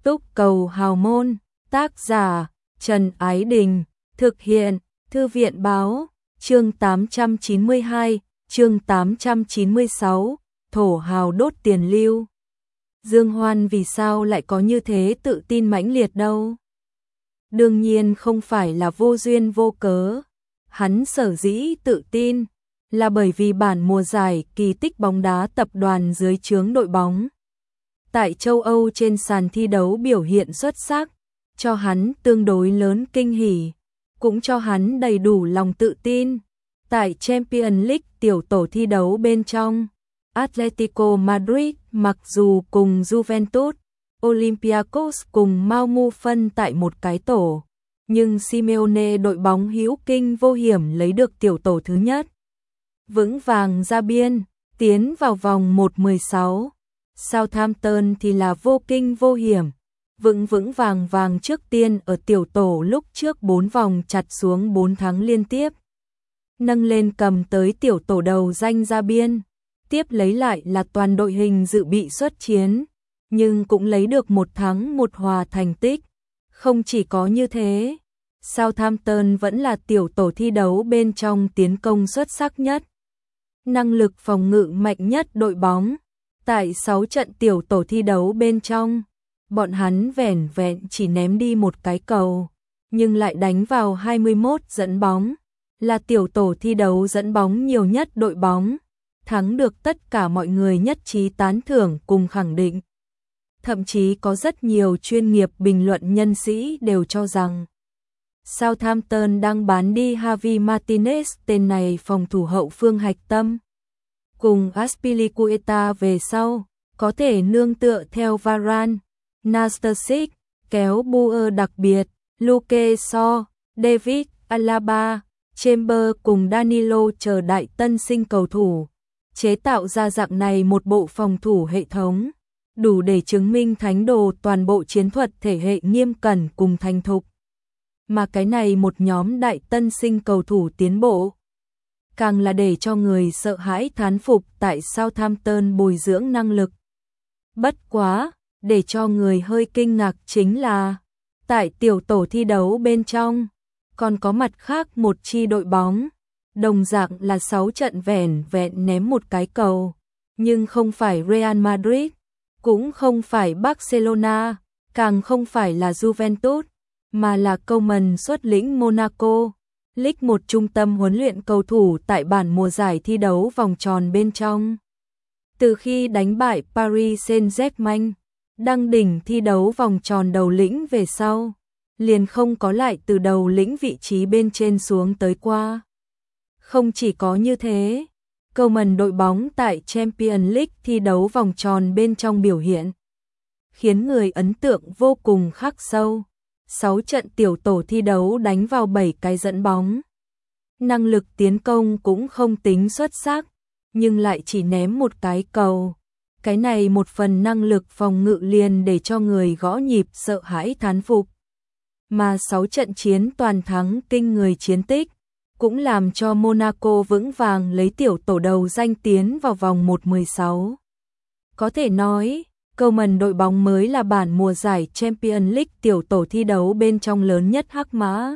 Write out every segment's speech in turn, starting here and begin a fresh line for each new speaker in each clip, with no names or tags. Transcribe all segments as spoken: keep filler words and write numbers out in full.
Túc Cầu Hào Môn, tác giả Trần Ái Đình, thực hiện Thư viện Báo, chương tám trăm chín mươi hai, chương tám trăm chín mươi sáu, thổ hào đốt tiền lưu. Dương Hoan vì sao lại có như thế tự tin mãnh liệt đâu? Đương nhiên không phải là vô duyên vô cớ. Hắn sở dĩ tự tin là bởi vì bản mùa giải kỳ tích bóng đá tập đoàn dưới trướng đội bóng tại châu Âu trên sàn thi đấu biểu hiện xuất sắc, cho hắn tương đối lớn kinh hỉ, cũng cho hắn đầy đủ lòng tự tin. Tại Champions League tiểu tổ thi đấu bên trong, Atletico Madrid mặc dù cùng Juventus, Olympiacos cùng Malmö phân tại một cái tổ, nhưng Simeone đội bóng hữu kinh vô hiểm lấy được tiểu tổ thứ nhất, vững vàng ra biên, tiến vào vòng một mười sáu. Southampton thì là vô kinh vô hiểm, vững vững vàng vàng trước tiên ở tiểu tổ lúc trước bốn vòng chặt xuống bốn thắng liên tiếp, nâng lên cầm tới tiểu tổ đầu danh ra biên. Tiếp lấy lại là toàn đội hình dự bị xuất chiến, nhưng cũng lấy được một thắng một hòa thành tích. Không chỉ có như thế, Southampton vẫn là tiểu tổ thi đấu bên trong tiến công xuất sắc nhất, năng lực phòng ngự mạnh nhất đội bóng. Tại sáu trận tiểu tổ thi đấu bên trong, bọn hắn vẻn vẹn chỉ ném đi một cái cầu, nhưng lại đánh vào hai mươi mốt dẫn bóng, là tiểu tổ thi đấu dẫn bóng nhiều nhất đội bóng, thắng được tất cả mọi người nhất trí tán thưởng cùng khẳng định. Thậm chí có rất nhiều chuyên nghiệp bình luận nhân sĩ đều cho rằng Southampton đang bán đi Javi Martinez, tên này phòng thủ hậu phương hạch tâm, cùng Azpilicueta về sau, có thể nương tựa theo Varane, Nastasic, kéo Buer đặc biệt, Luke Shaw, David Alaba, Chamber cùng Danilo chờ đại tân sinh cầu thủ, chế tạo ra dạng này một bộ phòng thủ hệ thống, đủ để chứng minh thánh đồ toàn bộ chiến thuật thể hệ nghiêm cẩn cùng thành thục. Mà cái này một nhóm đại tân sinh cầu thủ tiến bộ, càng là để cho người sợ hãi thán phục tại Southampton bồi dưỡng năng lực. Bất quá, để cho người hơi kinh ngạc chính là, tại tiểu tổ thi đấu bên trong, còn có mặt khác một chi đội bóng, đồng dạng là sáu trận vẻn vẹn ném một cái cầu, nhưng không phải Real Madrid, cũng không phải Barcelona, càng không phải là Juventus, mà là Koeman xuất lĩnh Monaco, League một trung tâm huấn luyện cầu thủ tại bản mùa giải thi đấu vòng tròn bên trong. Từ khi đánh bại Paris Saint-Germain, đăng đỉnh thi đấu vòng tròn đầu lĩnh về sau, liền không có lại từ đầu lĩnh vị trí bên trên xuống tới qua. Không chỉ có như thế, Koeman đội bóng tại Champions League thi đấu vòng tròn bên trong biểu hiện, khiến người ấn tượng vô cùng khắc sâu. sáu trận tiểu tổ thi đấu đánh vào bảy cái dẫn bóng. Năng lực tiến công cũng không tính xuất sắc, nhưng lại chỉ ném một cái cầu. Cái này một phần năng lực phòng ngự liền để cho người gõ nhịp sợ hãi thán phục. Mà sáu trận chiến toàn thắng kinh người chiến tích, cũng làm cho Monaco vững vàng lấy tiểu tổ đầu danh tiến vào vòng một mười sáu. Có thể nói, Koeman đội bóng mới là bản mùa giải Champions League tiểu tổ thi đấu bên trong lớn nhất hắc mã.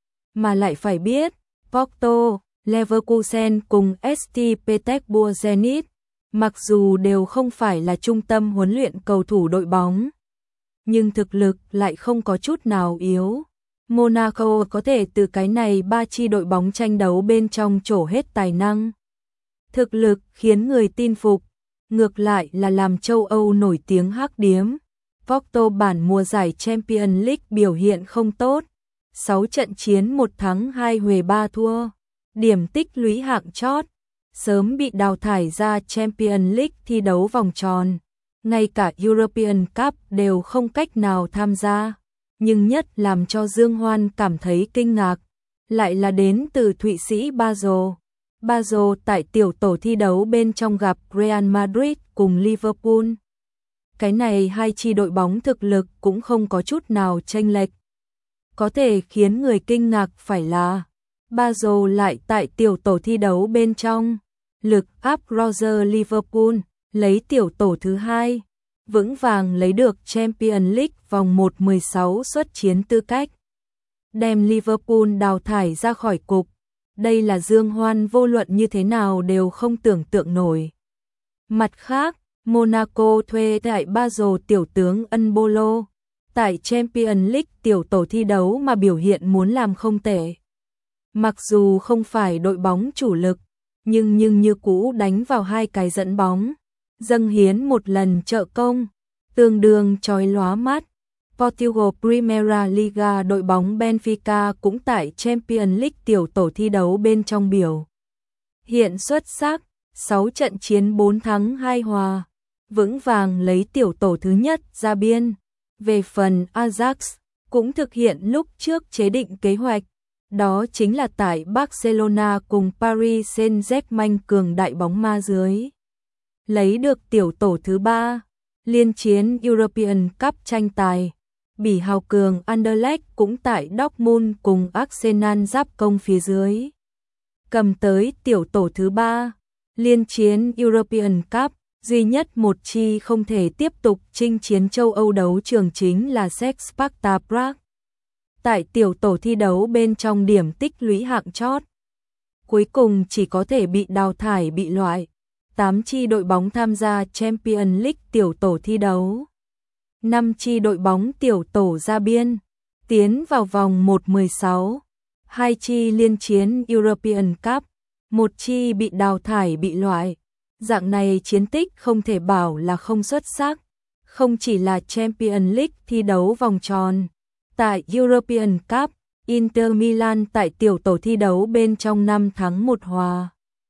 Mà lại phải biết, Porto, Leverkusen cùng ét tê Petersburg Zenit, mặc dù đều không phải là trung tâm huấn luyện cầu thủ đội bóng, nhưng thực lực lại không có chút nào yếu. Monaco có thể từ cái này ba chi đội bóng tranh đấu bên trong trổ hết tài năng. Thực lực khiến người tin phục. Ngược lại là làm châu Âu nổi tiếng hắc điếm. Porto bản mùa giải Champions League biểu hiện không tốt, sáu trận chiến một thắng hai huề ba thua, điểm tích lũy hạng chót, sớm bị đào thải ra Champions League thi đấu vòng tròn, ngay cả European Cup đều không cách nào tham gia. Nhưng nhất làm cho Dương Hoan cảm thấy kinh ngạc, lại là đến từ Thụy Sĩ Basel. Basel tại tiểu tổ thi đấu bên trong gặp Real Madrid cùng Liverpool. Cái này hai chi đội bóng thực lực cũng không có chút nào chênh lệch. Có thể khiến người kinh ngạc phải là Basel lại tại tiểu tổ thi đấu bên trong lực áp Roger Liverpool, lấy tiểu tổ thứ hai. vững vàng lấy được Champions League vòng một mười sáu suất chiến tư cách, đem Liverpool đào thải ra khỏi cục. Đây là dương hoan vô luận như thế nào đều không tưởng tượng nổi. Mặt khác, Monaco thuê tại Basel tiểu tướng Embolo, tại Champions League tiểu tổ thi đấu mà biểu hiện muốn làm không tệ. Mặc dù không phải đội bóng chủ lực, nhưng nhưng như cũ đánh vào hai cái dẫn bóng, dâng hiến một lần trợ công, tương đương chói lóa mắt. Portugal Primeira Liga đội bóng Benfica cũng tại Champions League tiểu tổ thi đấu bên trong biểu hiện xuất sắc, sáu trận chiến bốn thắng hai hòa, vững vàng lấy tiểu tổ thứ nhất ra biên. Về phần Ajax, cũng thực hiện lúc trước chế định kế hoạch, đó chính là tại Barcelona cùng Paris Saint-Germain cường đại bóng ma dưới, lấy được tiểu tổ thứ ba, liên chiến European Cup tranh tài. Bỉ hào cường Anderlecht cũng tại Dortmund cùng Arsenal giáp công phía dưới, cầm tới tiểu tổ thứ ba, liên chiến European Cup. Duy nhất một chi không thể tiếp tục chinh chiến châu Âu đấu trường chính là Czech Sparta Prague. Tại tiểu tổ thi đấu bên trong điểm tích lũy hạng chót, cuối cùng chỉ có thể bị đào thải bị loại. tám chi đội bóng tham gia Champions League tiểu tổ thi đấu. năm chi đội bóng tiểu tổ ra biên, tiến vào vòng một mười sáu. hai chi liên chiến European Cup, một chi bị đào thải bị loại. Dạng này chiến tích không thể bảo là không xuất sắc, không chỉ là Champions League thi đấu vòng tròn. Tại European Cup, Inter Milan tại tiểu tổ thi đấu bên trong năm thắng một hòa,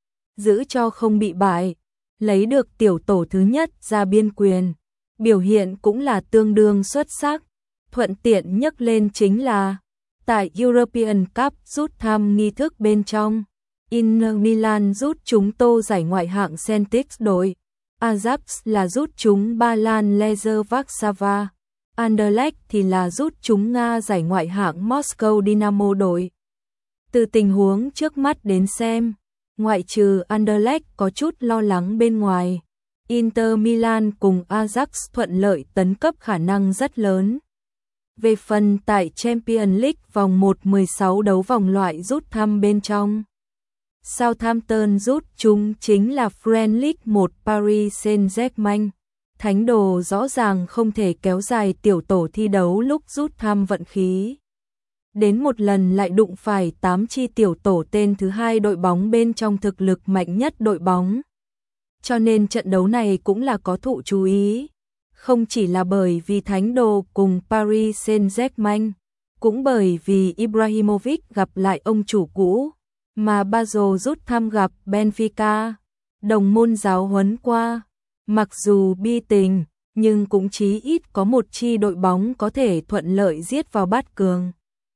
giữ cho không bị bại, lấy được tiểu tổ thứ nhất ra biên quyền, biểu hiện cũng là tương đương xuất sắc. Thuận tiện nhắc lên chính là, tại European Cup rút thăm nghi thức bên trong, Inter Milan rút chúng Tô giải ngoại hạng Celtic đội, Ajax là rút chúng Ba Lan Legia Warsaw, Anderlecht thì là rút chúng Nga giải ngoại hạng Moscow Dynamo đội. Từ tình huống trước mắt đến xem, ngoại trừ Anderlecht có chút lo lắng bên ngoài, Inter Milan cùng Ajax thuận lợi tấn cấp khả năng rất lớn. Về phần tại Champions League vòng một mười sáu đấu vòng loại rút thăm bên trong, Southampton rút chúng chính là Friend League một Paris Saint-Germain. Thánh đồ rõ ràng không thể kéo dài tiểu tổ thi đấu lúc rút thăm vận khí. Đến một lần lại đụng phải tám chi tiểu tổ tên thứ hai đội bóng bên trong thực lực mạnh nhất đội bóng. Cho nên trận đấu này cũng là có thụ chú ý. Không chỉ là bởi vì Thánh đồ cùng Paris Saint-Germain, cũng bởi vì Ibrahimovic gặp lại ông chủ cũ, mà Basel rút thăm gặp Benfica, đồng môn giáo huấn qua. Mặc dù bi tình, nhưng cũng chí ít có một chi đội bóng có thể thuận lợi giết vào bát cường.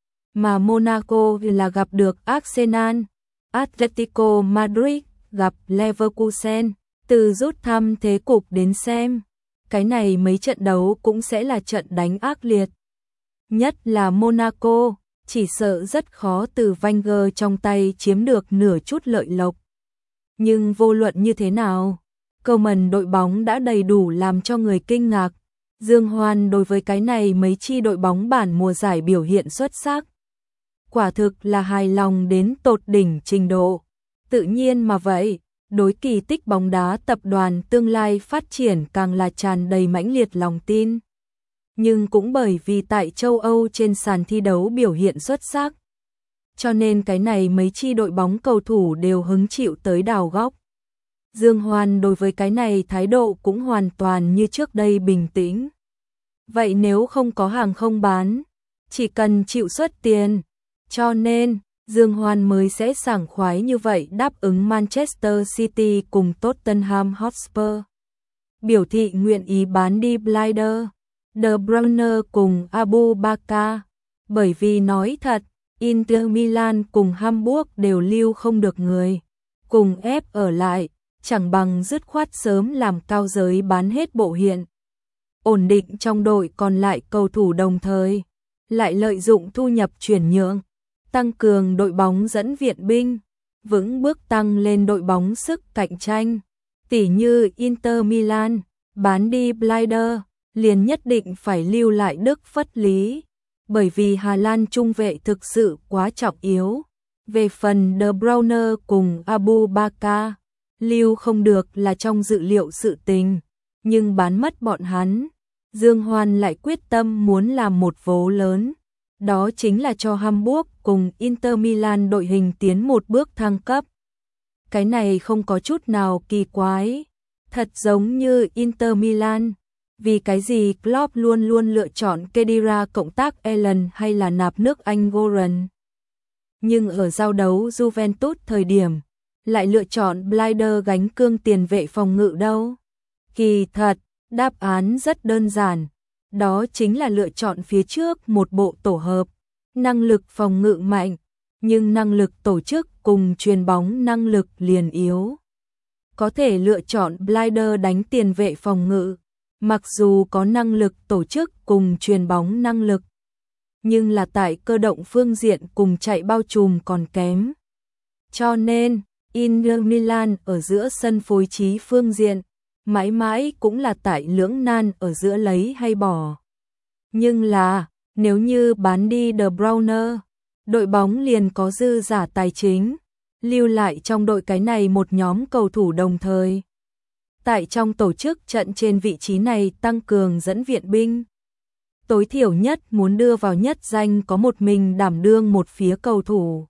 Mà Monaco là gặp được Arsenal, Atletico Madrid gặp Leverkusen. Từ rút thăm thế cục đến xem, cái này mấy trận đấu cũng sẽ là trận đánh ác liệt. Nhất là Monaco, chỉ sợ rất khó từ Wenger trong tay chiếm được nửa chút lợi lộc. Nhưng vô luận như thế nào, cầu mần đội bóng đã đầy đủ làm cho người kinh ngạc. Dương hoan đối với cái này mấy chi đội bóng bản mùa giải biểu hiện xuất sắc. Quả thực là hài lòng đến tột đỉnh trình độ. Tự nhiên mà vậy, đối kỳ tích bóng đá tập đoàn tương lai phát triển càng là tràn đầy mãnh liệt lòng tin. Nhưng cũng bởi vì tại châu Âu trên sàn thi đấu biểu hiện xuất sắc, cho nên cái này mấy chi đội bóng cầu thủ đều hứng chịu tới đào góc. Dương Hoan đối với cái này thái độ cũng hoàn toàn như trước đây bình tĩnh. Vậy nếu không có hàng không bán, chỉ cần chịu xuất tiền, cho nên Dương Hoan mới sẽ sảng khoái như vậy đáp ứng Manchester City cùng Tottenham Hotspur. Biểu thị nguyện ý bán đi Blinder, De Bruyne cùng Abu Bakar, bởi vì nói thật, Inter Milan cùng Hamburg đều lưu không được người, cùng ép ở lại, chẳng bằng dứt khoát sớm làm cao giới bán hết bộ hiện. Ổn định trong đội còn lại cầu thủ đồng thời, lại lợi dụng thu nhập chuyển nhượng, tăng cường đội bóng dẫn viện binh, vững bước tăng lên đội bóng sức cạnh tranh, tỉ như Inter Milan, bán đi Bleider, liền nhất định phải lưu lại Đức Phất Lý, bởi vì Hà Lan trung vệ thực sự quá trọng yếu. Về phần De Bruyne cùng Abu Bakar, lưu không được là trong dự liệu sự tình, nhưng bán mất bọn hắn, Dương Hoan lại quyết tâm muốn làm một vố lớn, đó chính là cho Hamburg cùng Inter Milan đội hình tiến một bước thăng cấp. Cái này không có chút nào kỳ quái, thật giống như Inter Milan. Vì cái gì Klopp luôn luôn lựa chọn Khedira cộng tác Allen hay là nạp nước Anh Goran? Nhưng ở giao đấu Juventus thời điểm, lại lựa chọn Bleider gánh cương tiền vệ phòng ngự đâu? Kỳ thật, đáp án rất đơn giản, đó chính là lựa chọn phía trước một bộ tổ hợp, năng lực phòng ngự mạnh, nhưng năng lực tổ chức cùng chuyền bóng năng lực liền yếu. Có thể lựa chọn Bleider đánh tiền vệ phòng ngự, mặc dù có năng lực tổ chức cùng chuyền bóng năng lực, nhưng là tại cơ động phương diện cùng chạy bao trùm còn kém. Cho nên, Inter Milan ở giữa sân phối trí phương diện, mãi mãi cũng là tại lưỡng nan ở giữa lấy hay bỏ. Nhưng là, nếu như bán đi De Bruyne, đội bóng liền có dư giả tài chính, lưu lại trong đội cái này một nhóm cầu thủ đồng thời. Tại trong tổ chức trận trên vị trí này tăng cường dẫn viện binh. Tối thiểu nhất muốn đưa vào nhất danh có một mình đảm đương một phía cầu thủ.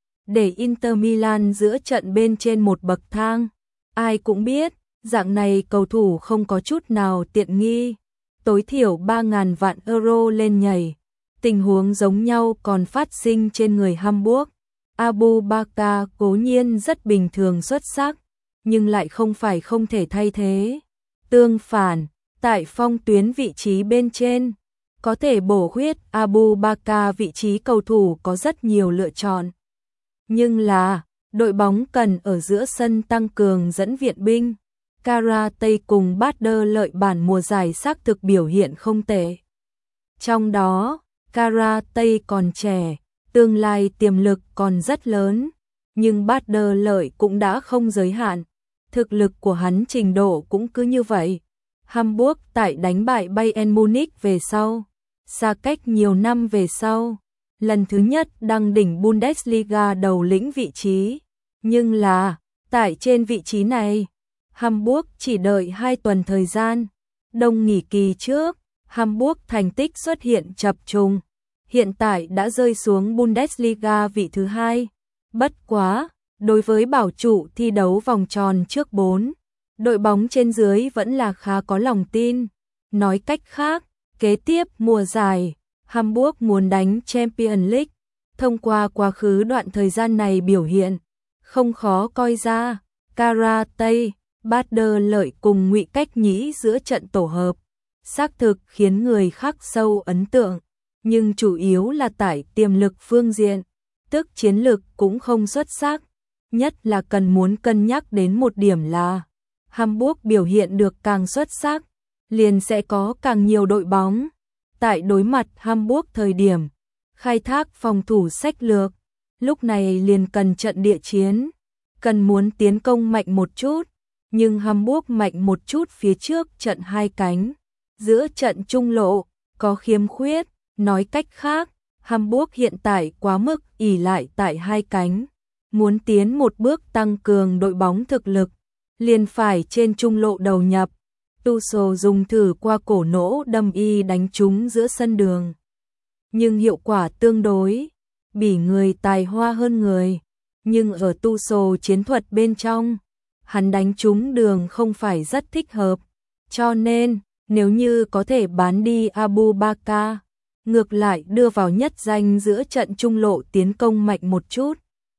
Để Inter Milan giữa trận bên trên một bậc thang. Ai cũng biết, dạng này cầu thủ không có chút nào tiện nghi. Tối thiểu ba nghìn vạn euro lên nhảy. Tình huống giống nhau còn phát sinh trên người Hamburg. Abu Bakar cố nhiên rất bình thường xuất sắc, nhưng lại không phải không thể thay thế. Tương phản, tại phong tuyến vị trí bên trên, có thể bổ khuyết Abu Bakar vị trí cầu thủ có rất nhiều lựa chọn. Nhưng là, đội bóng cần ở giữa sân tăng cường dẫn viện binh. Karate cùng Bader lợi bản mùa giải xác thực biểu hiện không tệ. Trong đó, Karate còn trẻ, tương lai tiềm lực còn rất lớn, nhưng Bader lợi cũng đã không giới hạn. Thực lực của hắn trình độ cũng cứ như vậy. Hamburg tại đánh bại Bayern Munich về sau, xa cách nhiều năm về sau, lần thứ nhất đăng đỉnh Bundesliga đầu lĩnh vị trí. Nhưng là, tại trên vị trí này, Hamburg chỉ đợi hai tuần thời gian. Đông nghỉ kỳ trước, Hamburg thành tích xuất hiện chập trùng, hiện tại đã rơi xuống Bundesliga vị thứ hai. Bất quá, đối với bảo trụ thi đấu vòng tròn trước bốn, đội bóng trên dưới vẫn là khá có lòng tin. Nói cách khác, kế tiếp mùa giải, Hamburg muốn đánh Champions League. Thông qua quá khứ đoạn thời gian này biểu hiện, không khó coi ra, Karate, Bader lợi cùng Ngụy Cách Nhĩ giữa trận tổ hợp, xác thực khiến người khác sâu ấn tượng, nhưng chủ yếu là tại tiềm lực phương diện, tức chiến lực cũng không xuất sắc. Nhất là cần muốn cân nhắc đến một điểm là Hamburg biểu hiện được càng xuất sắc, liền sẽ có càng nhiều đội bóng tại đối mặt Hamburg thời điểm khai thác phòng thủ sách lược, lúc này liền cần trận địa chiến, cần muốn tiến công mạnh một chút, nhưng Hamburg mạnh một chút phía trước trận hai cánh, giữa trận trung lộ có khiếm khuyết, nói cách khác, Hamburg hiện tại quá mức ỷ lại tại hai cánh, muốn tiến một bước tăng cường đội bóng thực lực, liền phải trên trung lộ đầu nhập. Tuchel dùng thử qua cổ nỗ đâm y đánh trúng giữa sân đường, nhưng hiệu quả tương đối, bỉ người tài hoa hơn người, nhưng ở Tuchel chiến thuật bên trong, hắn đánh trúng đường không phải rất thích hợp, cho nên nếu như có thể bán đi Abu Bakar, ngược lại đưa vào nhất danh giữa trận trung lộ tiến công mạnh một chút.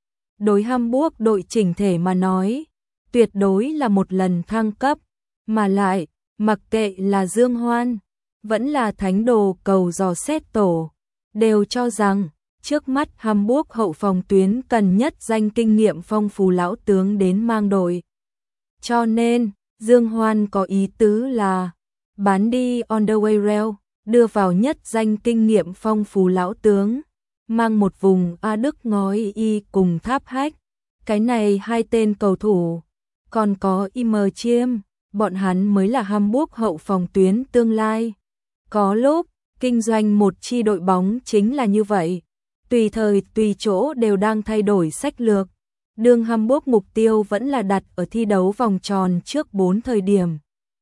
Đối Hamburg đội chỉnh thể mà nói, tuyệt đối là một lần thăng cấp, mà lại, mặc kệ là Dương Hoan, vẫn là thánh đồ cầu dò xét tổ, đều cho rằng, trước mắt Hamburg hậu phòng tuyến cần nhất danh kinh nghiệm phong phú lão tướng đến mang đội. Cho nên, Dương Hoan có ý tứ là, bán đi Underweireld, đưa vào nhất danh kinh nghiệm phong phú lão tướng, mang một vùng A Đức ngói y cùng tháp hách. Cái này hai tên cầu thủ, còn có Im Chiêm, bọn hắn mới là Hamburg hậu phòng tuyến tương lai. Có lúc, kinh doanh một chi đội bóng chính là như vậy, tùy thời tùy chỗ đều đang thay đổi sách lược. Đường Hamburg mục tiêu vẫn là đặt ở thi đấu vòng tròn trước bốn thời điểm.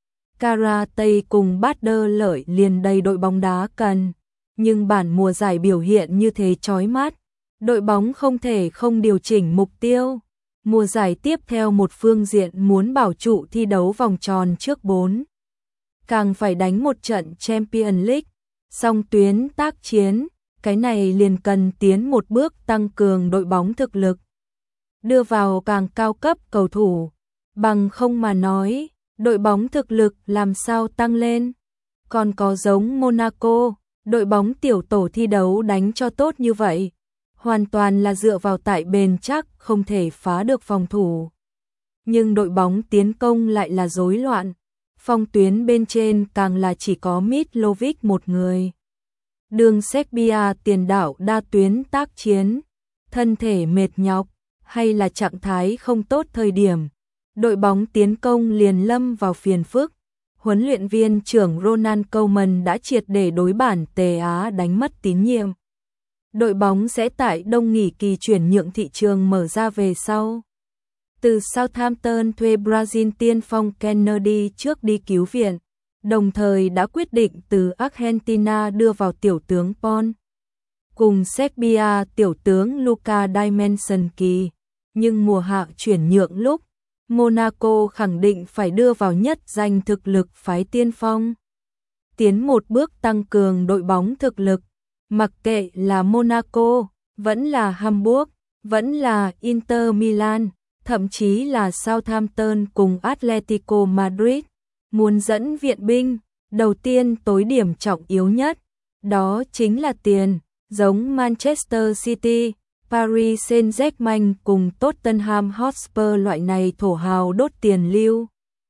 Karate cùng Bader lợi liền đầy đội bóng đá cần, nhưng bản mùa giải biểu hiện như thế chói mắt, đội bóng không thể không điều chỉnh mục tiêu. Mùa giải tiếp theo một phương diện muốn bảo trụ thi đấu vòng tròn trước bốn, càng phải đánh một trận Champions League, song tuyến tác chiến, cái này liền cần tiến một bước tăng cường đội bóng thực lực, đưa vào càng cao cấp cầu thủ, bằng không mà nói, đội bóng thực lực làm sao tăng lên. Còn có giống Monaco, đội bóng tiểu tổ thi đấu đánh cho tốt như vậy, hoàn toàn là dựa vào tại bền chắc không thể phá được phòng thủ. Nhưng đội bóng tiến công lại là rối loạn, phong tuyến bên trên càng là chỉ có Mitrovic một người. Đường Serbia tiền đạo đa tuyến tác chiến, thân thể mệt nhọc, hay là trạng thái không tốt thời điểm, đội bóng tiến công liền lâm vào phiền phức. Huấn luyện viên trưởng Ronald Koeman đã triệt để đối bản Tây Á đánh mất tín nhiệm. Đội bóng sẽ tại đông nghỉ kỳ chuyển nhượng thị trường mở ra về sau. Từ Southampton thuê Brazil tiên phong Kennedy trước đi cứu viện, đồng thời đã quyết định từ Argentina đưa vào tiểu tướng Pon. Cùng Serbia tiểu tướng Luka Dimensky, nhưng mùa hạ chuyển nhượng lúc, Monaco khẳng định phải đưa vào nhất danh thực lực phái tiên phong. Tiến một bước tăng cường đội bóng thực lực, mặc kệ là Monaco, vẫn là Hamburg, vẫn là Inter Milan, thậm chí là Southampton cùng Atletico Madrid, muốn dẫn viện binh, đầu tiên tối điểm trọng yếu nhất, đó chính là tiền, giống Manchester City, Paris Saint-Germain cùng Tottenham Hotspur loại này thổ hào đốt tiền lưu.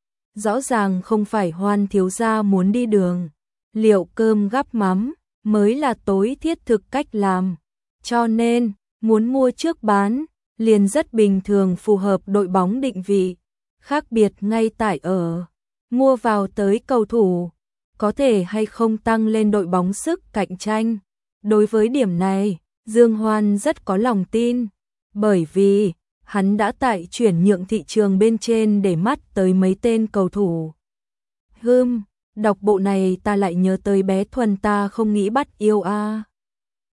Rõ ràng không phải Hoan thiếu gia muốn đi đường, liệu cơm gắp mắm mới là tối thiết thực cách làm. Cho nên, muốn mua trước bán, liền rất bình thường phù hợp đội bóng định vị. Khác biệt ngay tại ở, mua vào tới cầu thủ, có thể hay không tăng lên đội bóng sức cạnh tranh. Đối với điểm này, Dương Hoan rất có lòng tin, bởi vì hắn đã tại chuyển nhượng thị trường bên trên để mắt tới mấy tên cầu thủ. Hừm, đọc bộ này ta lại nhớ tới bé Thuần ta không nghĩ bắt yêu a. À.